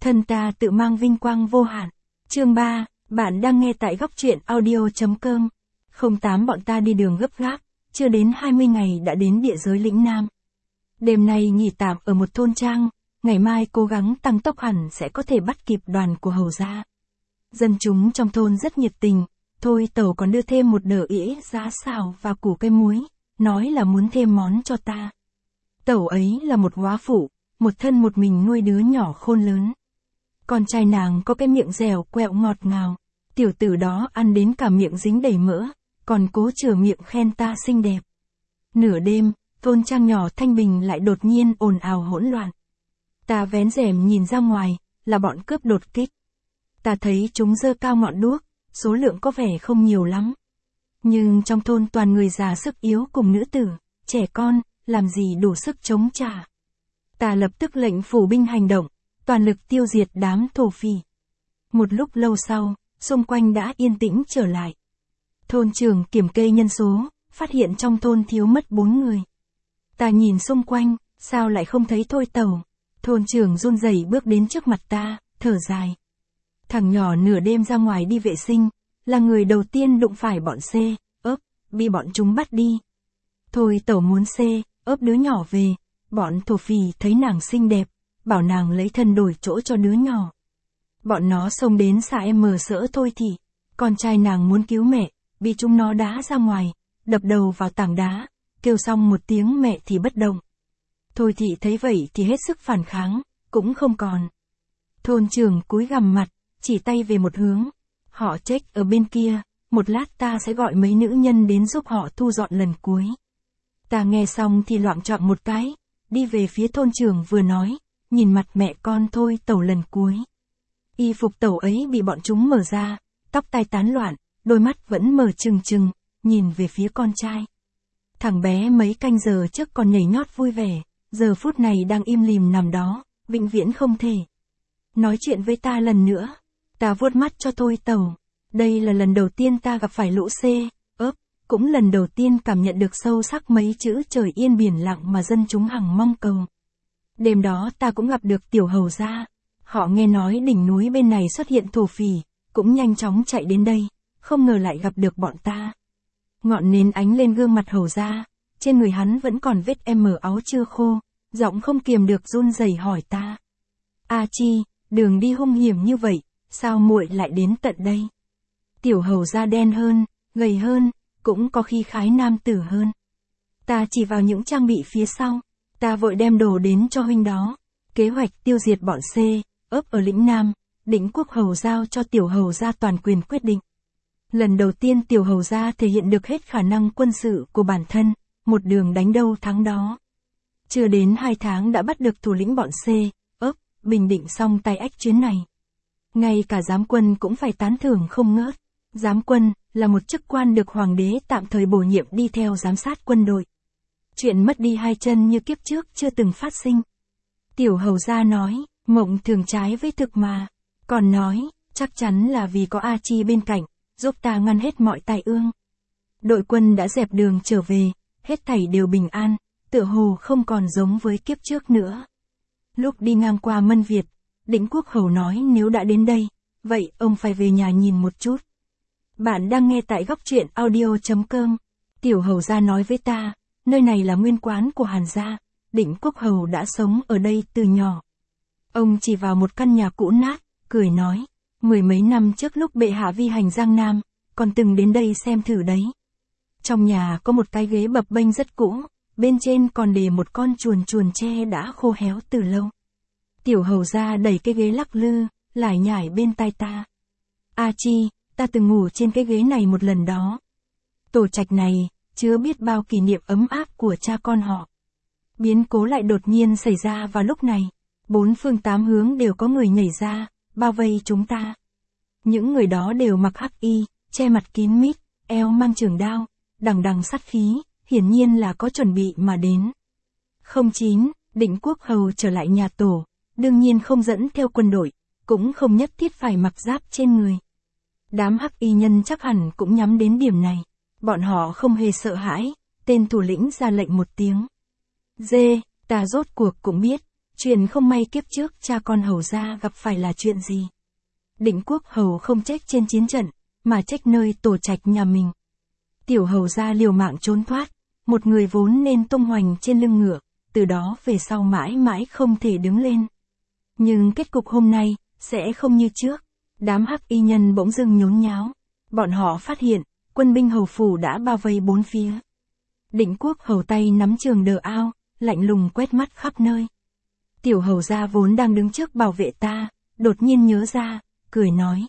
Thân ta tự mang vinh quang vô hạn. Chương 3, bạn đang nghe tại góc truyện audio.com. 08 Bọn ta đi đường gấp gáp, chưa đến 20 ngày đã đến địa giới lĩnh Nam. Đêm nay nghỉ tạm ở một thôn trang, ngày mai cố gắng tăng tốc hẳn sẽ có thể bắt kịp đoàn của hầu gia. Dân chúng trong thôn rất nhiệt tình, thôi tẩu còn đưa thêm một nửa ĩa giá xào và củ cây muối, nói là muốn thêm món cho ta. Tẩu ấy là một góa phụ, một thân một mình nuôi đứa nhỏ khôn lớn. Con trai nàng có cái miệng dẻo quẹo ngọt ngào, tiểu tử đó ăn đến cả miệng dính đầy mỡ, còn cố chừa miệng khen ta xinh đẹp. Nửa đêm, thôn trang nhỏ thanh bình lại đột nhiên ồn ào hỗn loạn. Ta vén rèm nhìn ra ngoài, là bọn cướp đột kích. Ta thấy chúng giơ cao ngọn đuốc, số lượng có vẻ không nhiều lắm. Nhưng trong thôn toàn người già sức yếu cùng nữ tử, trẻ con, làm gì đủ sức chống trả. Ta lập tức lệnh phủ binh hành động, toàn lực tiêu diệt đám thổ phỉ. Một lúc lâu sau, xung quanh đã yên tĩnh trở lại. Thôn trưởng kiểm kê nhân số, phát hiện trong thôn thiếu mất 4 người. Ta nhìn xung quanh, sao lại không thấy thôi tẩu. Thôn trưởng run rẩy bước đến trước mặt ta, thở dài. Thằng nhỏ nửa đêm ra ngoài đi vệ sinh, là người đầu tiên đụng phải bọn C, ấp, bị bọn chúng bắt đi. Thôi tẩu muốn C, ấp đứa nhỏ về, bọn thổ phỉ thấy nàng xinh đẹp, bảo nàng lấy thân đổi chỗ cho đứa nhỏ. Bọn nó xông đến xả em sỡ thôi thì, con trai nàng muốn cứu mẹ, bị chúng nó đá ra ngoài, đập đầu vào tảng đá, kêu xong một tiếng mẹ thì bất động. Thôi thị thấy vậy thì hết sức phản kháng, cũng không còn. Thôn trưởng cúi gằm mặt, chỉ tay về một hướng. Họ check ở bên kia, một lát ta sẽ gọi mấy nữ nhân đến giúp họ thu dọn lần cuối. Ta nghe xong thì loạng choạng một cái, đi về phía thôn trưởng vừa nói, nhìn mặt mẹ con thôi tẩu lần cuối. Y phục tẩu ấy bị bọn chúng mở ra, tóc tai tán loạn, đôi mắt vẫn mở trừng trừng, nhìn về phía con trai. Thằng bé mấy canh giờ trước còn nhảy nhót vui vẻ, giờ phút này đang im lìm nằm đó, vĩnh viễn không thể nói chuyện với ta lần nữa. Ta vuốt mắt cho thôi tẩu. Đây là lần đầu tiên ta gặp phải lũ C, ấp, cũng lần đầu tiên cảm nhận được sâu sắc mấy chữ trời yên biển lặng mà dân chúng hằng mong cầu. Đêm đó ta cũng gặp được tiểu hầu gia. Họ nghe nói đỉnh núi bên này xuất hiện thổ phỉ, cũng nhanh chóng chạy đến đây, không ngờ lại gặp được bọn ta. Ngọn nến ánh lên gương mặt hầu gia, trên người hắn vẫn còn vết áo chưa khô, giọng không kiềm được run rẩy hỏi ta. A Chi, đường đi hung hiểm như vậy, sao muội lại đến tận đây? Tiểu hầu gia đen hơn, gầy hơn, cũng có khi khái nam tử hơn. Ta chỉ vào những trang bị phía sau, ta vội đem đồ đến cho huynh đó. Kế hoạch tiêu diệt bọn C, ấp ở lĩnh Nam, Định Quốc hầu giao cho tiểu hầu gia toàn quyền quyết định. Lần đầu tiên tiểu hầu gia thể hiện được hết khả năng quân sự của bản thân, một đường đánh đâu thắng đó. Chưa đến 2 tháng đã bắt được thủ lĩnh bọn C, ấp, bình định xong tay ách chuyến này. Ngay cả giám quân cũng phải tán thưởng không ngớt. Giám quân là một chức quan được hoàng đế tạm thời bổ nhiệm đi theo giám sát quân đội. Chuyện mất đi 2 chân như kiếp trước chưa từng phát sinh. Tiểu hầu gia nói, mộng thường trái với thực mà. Còn nói, chắc chắn là vì có A Chi bên cạnh, giúp ta ngăn hết mọi tai ương. Đội quân đã dẹp đường trở về, hết thảy đều bình an, tựa hồ không còn giống với kiếp trước nữa. Lúc đi ngang qua Mân Việt, Định Quốc hầu nói nếu đã đến đây, vậy ông phải về nhà nhìn một chút. Bạn đang nghe tại góc truyện audio.com. Tiểu hầu gia nói với ta, nơi này là nguyên quán của Hàn gia, Định Quốc hầu đã sống ở đây từ nhỏ. Ông chỉ vào một căn nhà cũ nát, cười nói, 10 mấy năm trước lúc bệ hạ vi hành Giang Nam, còn từng đến đây xem thử đấy. Trong nhà có một cái ghế bập bênh rất cũ, bên trên còn để một con chuồn tre đã khô héo từ lâu. Tiểu hầu gia đẩy cái ghế lắc lư, lải nhải bên tai ta. A Chi, ta từng ngủ trên cái ghế này một lần đó. Tổ trạch này, chứa biết bao kỷ niệm ấm áp của cha con họ. Biến cố lại đột nhiên xảy ra vào lúc này. 4 phương 8 hướng đều có người nhảy ra, bao vây chúng ta. Những người đó đều mặc hắc y, che mặt kín mít, eo mang trường đao, đằng đằng sát khí, hiển nhiên là có chuẩn bị mà đến. 09, Định Quốc hầu trở lại nhà tổ, đương nhiên không dẫn theo quân đội, cũng không nhất thiết phải mặc giáp trên người. Đám hắc y nhân chắc hẳn cũng nhắm đến điểm này. Bọn họ không hề sợ hãi, tên thủ lĩnh ra lệnh một tiếng. Ta rốt cuộc cũng biết, chuyện không may kiếp trước cha con Hầu gia gặp phải là chuyện gì? Định Quốc Hầu không trách trên chiến trận, mà trách nơi tổ trạch nhà mình. Tiểu Hầu gia liều mạng trốn thoát, một người vốn nên tung hoành trên lưng ngựa, từ đó về sau mãi mãi không thể đứng lên. Nhưng kết cục hôm nay, sẽ không như trước. Đám hắc y nhân bỗng dưng nhốn nháo. Bọn họ phát hiện, quân binh hầu phủ đã bao vây bốn phía. Định Quốc Hầu tay nắm trường đờ ao, lạnh lùng quét mắt khắp nơi. Tiểu Hầu gia vốn đang đứng trước bảo vệ ta, đột nhiên nhớ ra, cười nói.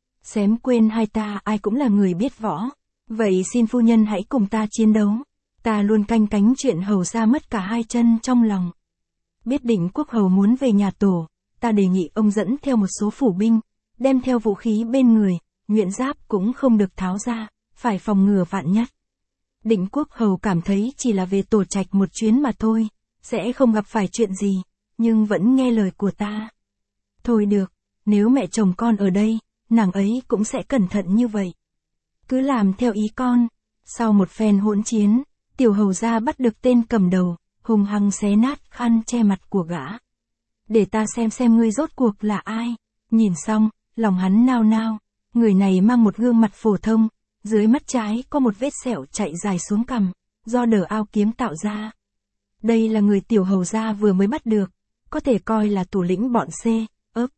Xém quên hai ta ai cũng là người biết võ. Vậy xin phu nhân hãy cùng ta chiến đấu. Ta luôn canh cánh chuyện Hầu gia mất cả hai chân trong lòng. Biết Định Quốc Hầu muốn về nhà tổ, ta đề nghị ông dẫn theo một số phủ binh, đem theo vũ khí bên người, nhuyễn giáp cũng không được tháo ra, phải phòng ngừa vạn nhất. Định Quốc Hầu cảm thấy chỉ là về tổ trạch một chuyến mà thôi, sẽ không gặp phải chuyện gì, nhưng vẫn nghe lời của ta. Thôi được, nếu mẹ chồng con ở đây, nàng ấy cũng sẽ cẩn thận như vậy. Cứ làm theo ý con. Sau một phen hỗn chiến, Tiểu Hầu gia bắt được tên cầm đầu, hung hăng xé nát khăn che mặt của gã. Để ta xem ngươi rốt cuộc là ai. Nhìn xong, lòng hắn nao nao, người này mang một gương mặt phổ thông, dưới mắt trái có một vết sẹo chạy dài xuống cằm, do đờ ao kiếm tạo ra. Đây là người Tiểu Hầu gia vừa mới bắt được, có thể coi là thủ lĩnh bọn C, ấp.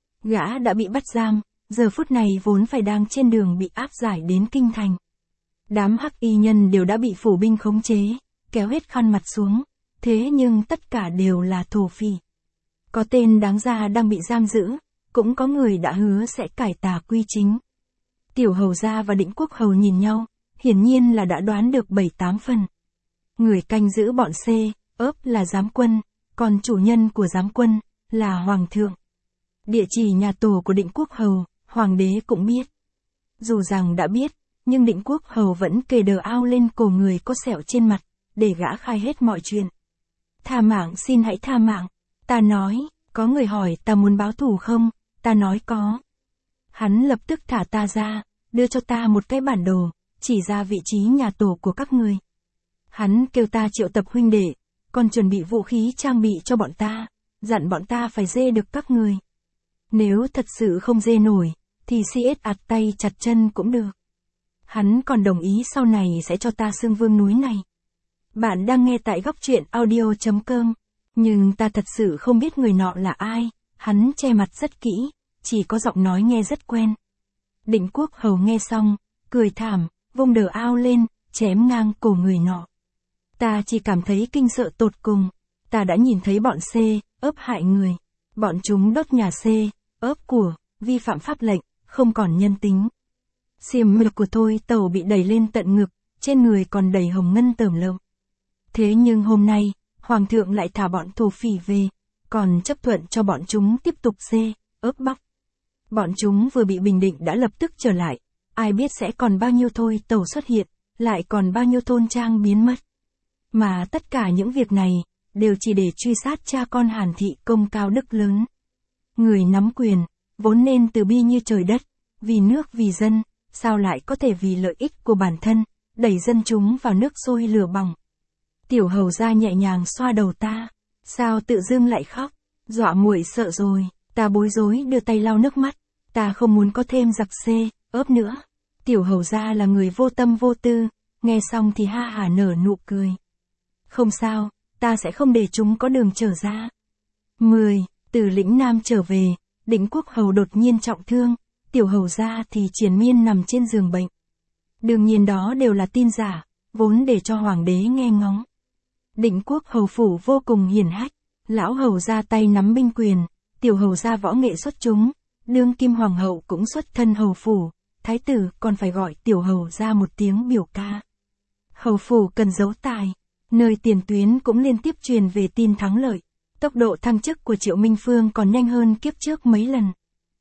Gã đã bị bắt giam, giờ phút này vốn phải đang trên đường bị áp giải đến kinh thành. Đám hắc y nhân đều đã bị phủ binh khống chế, kéo hết khăn mặt xuống, thế nhưng tất cả đều là thổ phỉ. Có tên đáng ra đang bị giam giữ, cũng có người đã hứa sẽ cải tà quy chính. Tiểu Hầu gia và Định Quốc Hầu nhìn nhau, hiển nhiên là đã đoán được 7-8 phần. Người canh giữ bọn C, ấp là giám quân, còn chủ nhân của giám quân là Hoàng thượng. Địa chỉ nhà tổ của Định Quốc Hầu, Hoàng đế cũng biết. Dù rằng đã biết, nhưng Định Quốc Hầu vẫn kề đờ ao lên cổ người có sẹo trên mặt, để gã khai hết mọi chuyện. Tha mạng, xin hãy tha mạng. Ta nói, có người hỏi ta muốn báo thù không, ta nói có. Hắn lập tức thả ta ra, đưa cho ta một cái bản đồ, chỉ ra vị trí nhà tổ của các người. Hắn kêu ta triệu tập huynh đệ, còn chuẩn bị vũ khí trang bị cho bọn ta, dặn bọn ta phải dê được các người. Nếu thật sự không dê nổi, thì CS ạt tay chặt chân cũng được. Hắn còn đồng ý sau này sẽ cho ta xưng vương núi này. Bạn đang nghe tại góc truyện audio.com, nhưng ta thật sự không biết người nọ là ai, hắn che mặt rất kỹ, chỉ có giọng nói nghe rất quen. Định Quốc Hầu nghe xong, cười thảm, vung đờ ao lên, chém ngang cổ người nọ. Ta chỉ cảm thấy kinh sợ tột cùng, ta đã nhìn thấy bọn C, ấp hại người. Bọn chúng đốt nhà C, ấp của, vi phạm pháp lệnh, không còn nhân tính. Xiềm ngực của Thôi Tàu bị đẩy lên tận ngực, trên người còn đầy hồng ngân tởm lợm. Thế nhưng hôm nay, Hoàng thượng lại thả bọn thổ phỉ về, còn chấp thuận cho bọn chúng tiếp tục C, ấp bóc. Bọn chúng vừa bị bình định đã lập tức trở lại, ai biết sẽ còn bao nhiêu Thôi Tàu xuất hiện, lại còn bao nhiêu thôn trang biến mất. Mà tất cả những việc này, đều chỉ để truy sát cha con Hàn Thị công cao đức lớn. Người nắm quyền, vốn nên từ bi như trời đất, vì nước vì dân, sao lại có thể vì lợi ích của bản thân, đẩy dân chúng vào nước sôi lửa bỏng. Tiểu Hầu gia nhẹ nhàng xoa đầu ta, sao tự dưng lại khóc, dọa muội sợ rồi, ta bối rối đưa tay lau nước mắt, ta không muốn có thêm giặc C, ấp nữa. Tiểu Hầu gia là người vô tâm vô tư, nghe xong thì ha hả nở nụ cười. Không sao, ta sẽ không để chúng có đường trở ra. 10. Từ lĩnh Nam trở về, Định Quốc Hầu đột nhiên trọng thương, Tiểu Hầu gia thì triền miên nằm trên giường bệnh. Đương nhiên đó đều là tin giả, vốn để cho Hoàng đế nghe ngóng. Định Quốc Hầu phủ vô cùng hiển hách, lão hầu gia tay nắm binh quyền, Tiểu Hầu gia võ nghệ xuất chúng, đương kim hoàng hậu cũng xuất thân hầu phủ, thái tử còn phải gọi Tiểu Hầu gia một tiếng biểu ca. Hầu phủ cần giấu tài, nơi tiền tuyến cũng liên tiếp truyền về tin thắng lợi. Tốc độ thăng chức của Triệu Minh Phương còn nhanh hơn kiếp trước mấy lần.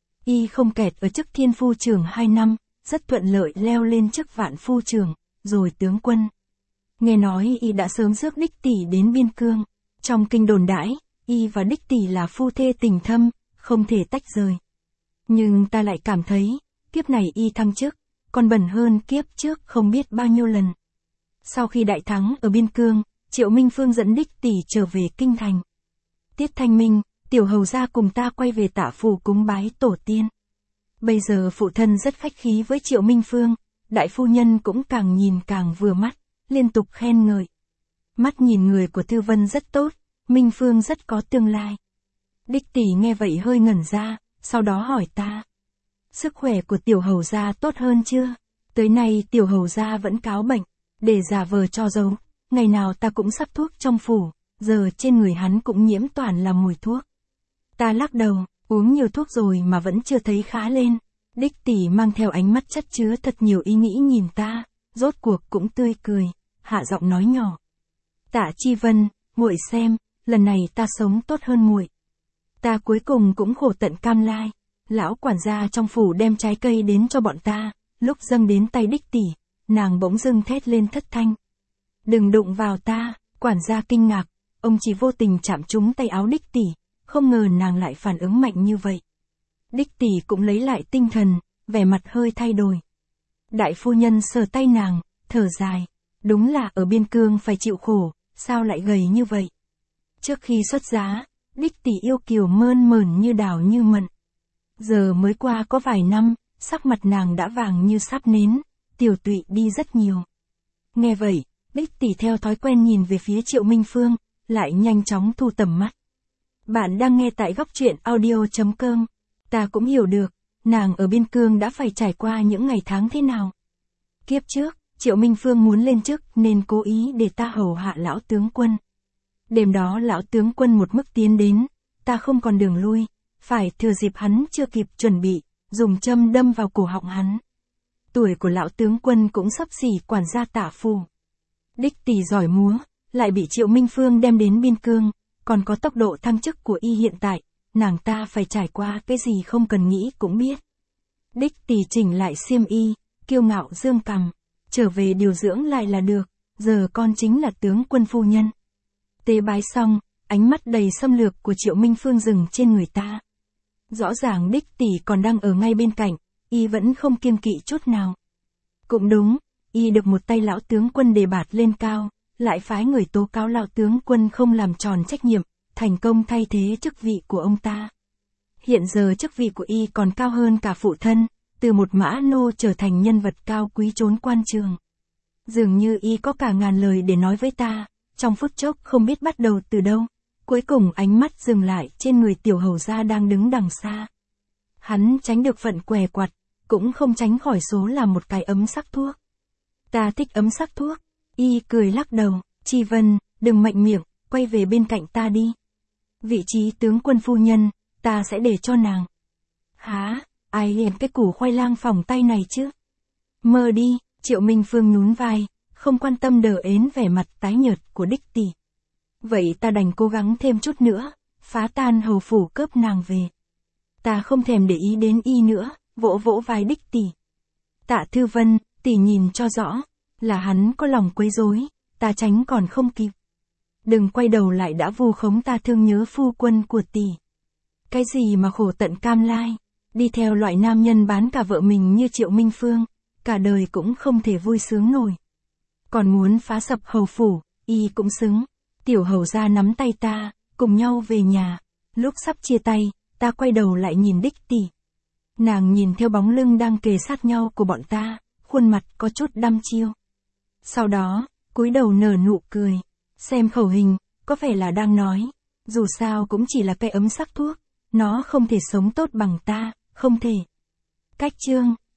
Y không kẹt ở chức thiên phu trưởng 2 năm, rất thuận lợi leo lên chức vạn phu trưởng, rồi tướng quân. Nghe nói Y đã sớm rước Đích Tỷ đến biên cương. Trong kinh đồn đãi, Y và Đích Tỷ là phu thê tình thâm, không thể tách rời. Nhưng ta lại cảm thấy, kiếp này Y thăng chức, còn bẩn hơn kiếp trước không biết bao nhiêu lần. Sau khi đại thắng ở biên cương, Triệu Minh Phương dẫn Đích Tỷ trở về kinh thành. Tiết thanh minh, tiểu hầu gia cùng ta quay về Tạ Phủ cúng bái tổ tiên. Bây giờ phụ thân rất khách khí với Triệu Minh Phương, đại phu nhân cũng càng nhìn càng vừa mắt, liên tục khen ngợi. Mắt nhìn người của Thư Vân rất tốt, Minh Phương rất có tương lai. Đích tỷ nghe vậy hơi ngẩn ra, sau đó hỏi ta. Sức khỏe của tiểu hầu gia tốt hơn chưa? Tới nay tiểu hầu gia vẫn cáo bệnh, để giả vờ cho giấu, ngày nào ta cũng sắp thuốc trong phủ, giờ trên người hắn cũng nhiễm toàn là mùi thuốc. Ta lắc đầu, uống nhiều thuốc rồi mà vẫn chưa thấy khá lên. Đích tỷ mang theo ánh mắt chất chứa thật nhiều ý nghĩ nhìn ta, rốt cuộc cũng tươi cười, hạ giọng nói nhỏ. Tạ Chi Vân, muội xem, lần này ta sống tốt hơn muội. Ta cuối cùng cũng khổ tận cam lai. Lão quản gia trong phủ đem trái cây đến cho bọn ta, lúc dâng đến tay đích tỷ, nàng bỗng dưng thét lên thất thanh. Đừng đụng vào ta, quản gia kinh ngạc, ông chỉ vô tình chạm trúng tay áo đích tỷ, không ngờ nàng lại phản ứng mạnh như vậy. Đích tỷ cũng lấy lại tinh thần, vẻ mặt hơi thay đổi. Đại phu nhân sờ tay nàng, thở dài, đúng là ở biên cương phải chịu khổ, sao lại gầy như vậy. Trước khi xuất giá, đích tỷ yêu kiều mơn mởn như đào như mận. Giờ mới qua có vài năm, sắc mặt nàng đã vàng như sáp nến, tiểu tụy đi rất nhiều. Nghe vậy, đích tỷ theo thói quen nhìn về phía Triệu Minh Phương, lại nhanh chóng thu tầm mắt. Bạn đang nghe tại góc truyện audio.com. Ta cũng hiểu được, nàng ở biên cương đã phải trải qua những ngày tháng thế nào. Kiếp trước, Triệu Minh Phương muốn lên chức nên cố ý để ta hầu hạ lão tướng quân. Đêm đó lão tướng quân một mức tiến đến, ta không còn đường lui, phải thừa dịp hắn chưa kịp chuẩn bị, dùng châm đâm vào cổ họng hắn. Tuổi của lão tướng quân cũng xấp xỉ quản gia Tạ Phủ. Đích tỷ giỏi múa, lại bị Triệu Minh Phương đem đến biên cương, còn có tốc độ thăng chức của y hiện tại, nàng ta phải trải qua cái gì không cần nghĩ cũng biết. Đích tỷ chỉnh lại xiêm y, kiêu ngạo dương cằm, trở về điều dưỡng lại là được, giờ con chính là tướng quân phu nhân. Tế bái xong, ánh mắt đầy xâm lược của Triệu Minh Phương dừng trên người ta. Rõ ràng đích tỷ còn đang ở ngay bên cạnh, y vẫn không kiêng kỵ chút nào. Cũng đúng, y được một tay lão tướng quân đề bạt lên cao, lại phái người tố cáo lão tướng quân không làm tròn trách nhiệm, thành công thay thế chức vị của ông ta. Hiện giờ chức vị của y còn cao hơn cả phụ thân, từ một mã nô trở thành nhân vật cao quý trốn quan trường. Dường như y có cả ngàn lời để nói với ta, trong phút chốc không biết bắt đầu từ đâu. Cuối cùng ánh mắt dừng lại trên người tiểu hầu gia đang đứng đằng xa. Hắn tránh được phận què quặt, cũng không tránh khỏi số là một cái ấm sắc thuốc. Ta thích ấm sắc thuốc. Y cười lắc đầu, Chi Vân, đừng mạnh miệng, quay về bên cạnh ta đi. Vị trí tướng quân phu nhân, ta sẽ để cho nàng. Hả, ai liền cái củ khoai lang phỏng tay này chứ? Mơ đi, Triệu Minh Phương nhún vai, không quan tâm đờ ến vẻ mặt tái nhợt của đích tỷ. Vậy ta đành cố gắng thêm chút nữa, phá tan hầu phủ cướp nàng về. Ta không thèm để ý đến y nữa, vỗ vỗ vai đích tỷ. Tạ Thư Vân, tỷ nhìn cho rõ, là hắn có lòng quấy rối, ta tránh còn không kịp. Đừng quay đầu lại đã vu khống ta thương nhớ phu quân của tỷ. Cái gì mà khổ tận cam lai, đi theo loại nam nhân bán cả vợ mình như Triệu Minh Phương, cả đời cũng không thể vui sướng nổi. Còn muốn phá sập hầu phủ, y cũng xứng. Tiểu hầu gia nắm tay ta, cùng nhau về nhà. Lúc sắp chia tay, ta quay đầu lại nhìn đích tỷ. Nàng nhìn theo bóng lưng đang kề sát nhau của bọn ta, khuôn mặt có chút đăm chiêu. Sau đó, cúi đầu nở nụ cười. Xem khẩu hình, có vẻ là đang nói. Dù sao cũng chỉ là cây ấm sắc thuốc. Nó không thể sống tốt bằng ta, không thể. Cách chương.